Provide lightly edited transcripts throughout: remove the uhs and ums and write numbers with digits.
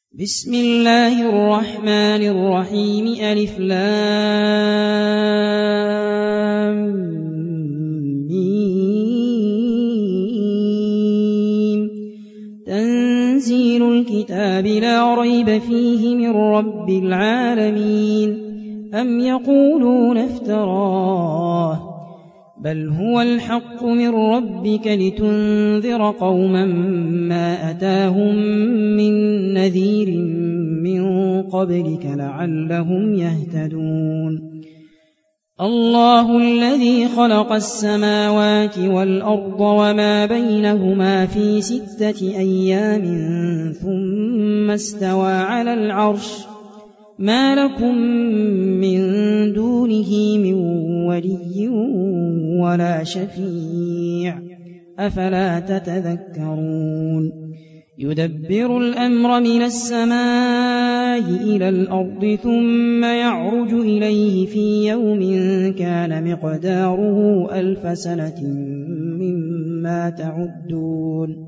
بسم الله الرحمن الرحيم ألف لام ميم تنزيل الكتاب لا ريب فيه من رب العالمين أم يقولون افتراه بل هو الحق من ربك لتنذر قوما ما أتاهم من نذير من قبلك لعلهم يهتدون الله الذي خلق السماوات والأرض وما بينهما في 6 أيام ثم استوى على العرش ما لكم من دونه من ولي ولا شفيع أفلا تتذكرون يدبر الأمر من السماء إلى الأرض ثم يعرج إليه في يوم كان مقداره 1000 سنة مما تعدون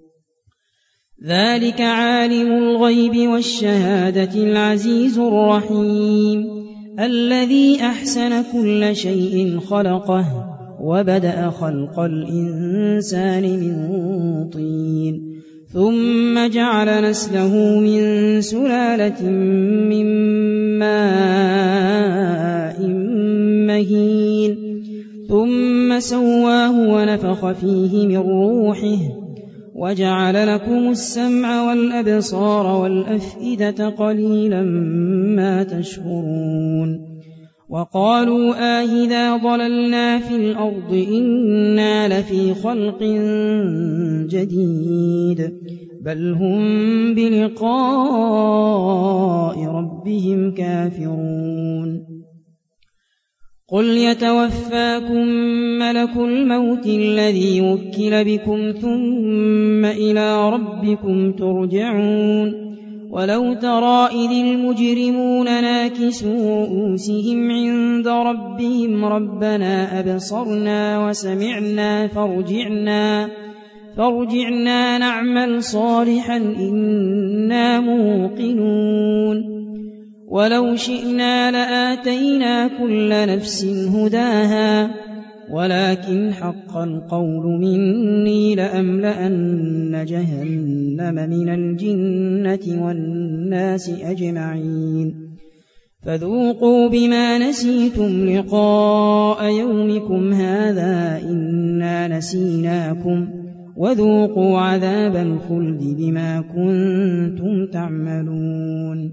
ذلك عالم الغيب والشهادة العزيز الرحيم الذي أحسن كل شيء خلقه وبدأ خلق الإنسان من طين ثم جعل نسله من سلالة من ماء مهين ثم سواه ونفخ فيه من روحه وجعل لكم السمع والأبصار والأفئدة قليلا ما تشكرون وقالوا إذا ضللنا في الأرض إنا لفي خلق جديد بل هم بلقاء ربهم كافرون قل يتوفاكم ملك الموت الذي وكل بكم ثم إلى ربكم ترجعون ولو ترى إذ المجرمون ناكسوا رؤوسهم عند ربهم ربنا أبصرنا وسمعنا فارجعنا نعمل صالحا إنا موقنون ولو شئنا لآتينا كل نفس هداها ولكن حق القول مني لأملأن جهنم من الجنة والناس أجمعين فذوقوا بما نسيتم لقاء يومكم هذا إنا نسيناكم وذوقوا عذاب الخلد بما كنتم تعملون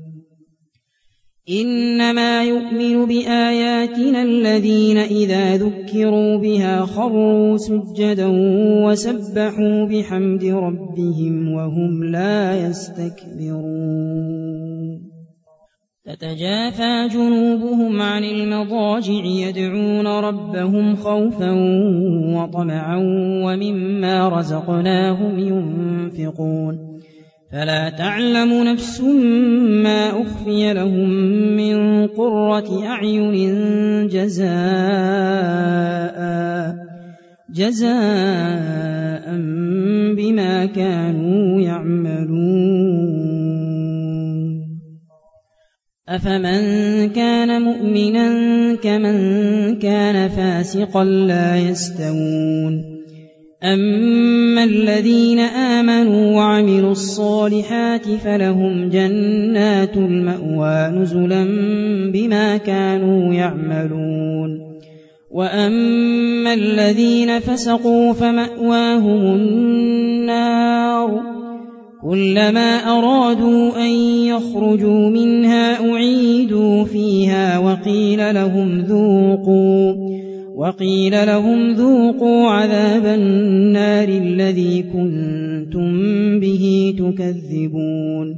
إنما يؤمن بآياتنا الذين إذا ذكروا بها خروا سجدا وسبحوا بحمد ربهم وهم لا يستكبرون تتجافى جنوبهم عن المضاجع يدعون ربهم خوفا وطمعا ومما رزقناهم ينفقون فلا تعلم نفس ما أخفي لهم من قرة أعين جزاء بما كانوا يعملون أفمن كان مؤمنا كمن كان فاسقا لا يستوون أما الذين آمنوا وعملوا الصالحات فلهم جنات المأوى نزلا بما كانوا يعملون وأما الذين فسقوا فمأواهم النار كلما أرادوا أن يخرجوا منها أعيدوا فيها وقيل لهم ذوقوا عذاب النار الذي كنتم به تكذبون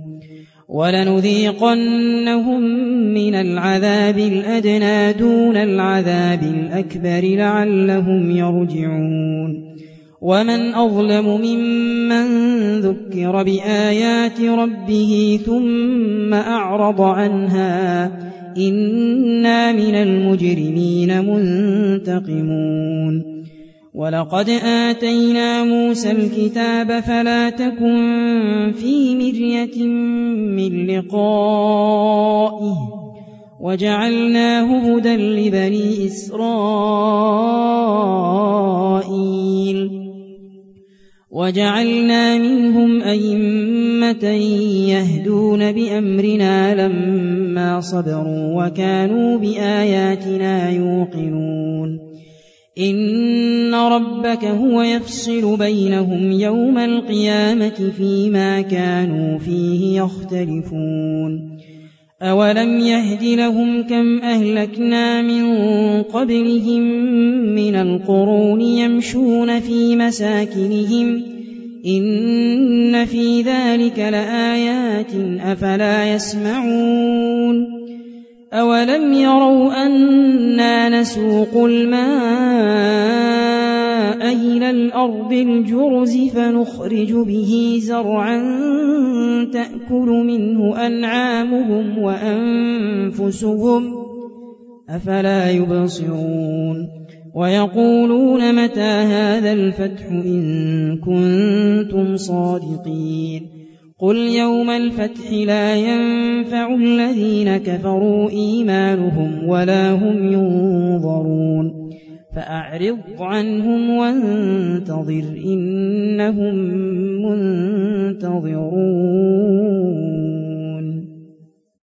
ولنذيقنهم من العذاب الأدنى دون العذاب الأكبر لعلهم يرجعون ومن أظلم ممن ذكر بآيات ربه ثم أعرض عنها إنا من المجرمين منتقمون ولقد آتينا موسى الكتاب فلا تكن في مرية من لقائه وجعلناه هدى لبني إسرائيل وجعلنا منهم أئمة يهدون بأمرنا لما صبروا وكانوا بآياتنا يوقنون إن ربك هو يفصل بينهم يوم القيامة فيما كانوا فيه يختلفون أولم يهد لهم كم أهلكنا من قبلهم من القرون يمشون في مساكنهم إن في ذلك لآيات أفلا يسمعون أولم يروا أنا نسوق الماء إلى الأرض الجرز فنخرج به زرعا تأكل منه أنعامهم وأنفسهم أفلا يبصرون ويقولون متى هذا الفتح إن كنتم صادقين قل يوم الفتح لا ينفع الذين كفروا إيمانهم ولا هم ينظرون فأعرض عنهم وانتظر إنهم منتظرون